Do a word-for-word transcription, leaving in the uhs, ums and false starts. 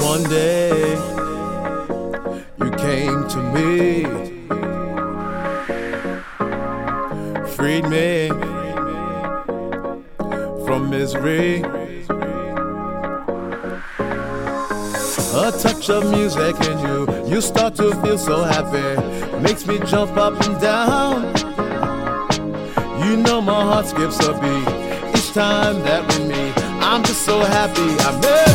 One day you came to me, freed me from misery. A touch of music in you, you start to feel so happy. Makes me jump up and down. You know my heart skips a beat each time that we meet. I'm just so happy I met